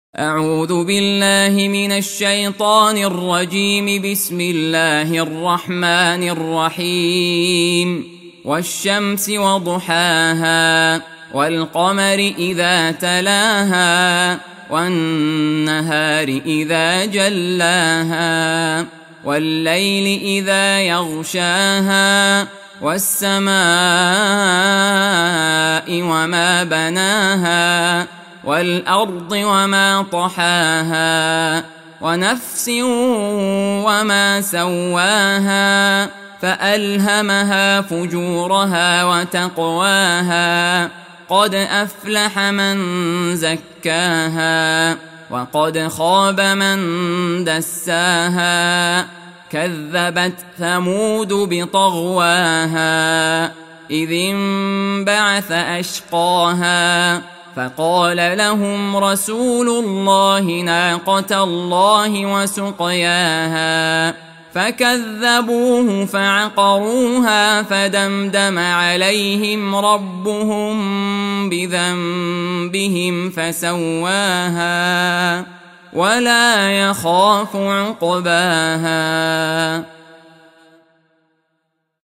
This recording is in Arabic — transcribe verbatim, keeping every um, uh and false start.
أعوذ بالله من الشيطان الرجيم. بسم الله الرحمن الرحيم. والشمس وضحاها والقمر إذا تلاها والنهار إذا جلاها والليل إذا يغشاها والسماء وما بناها والأرض وما طحاها ونفس وما سواها فألهمها فجورها وتقواها قد أفلح من زكاها وقد خاب من دساها كذبت ثمود بطغواها إذ انبعث أشقاها فقال لهم رسول الله ناقة الله وسقياها فكذبوه فعقروها فدمدم عليهم ربهم بذنبهم فسواها ولا يخاف عقباها.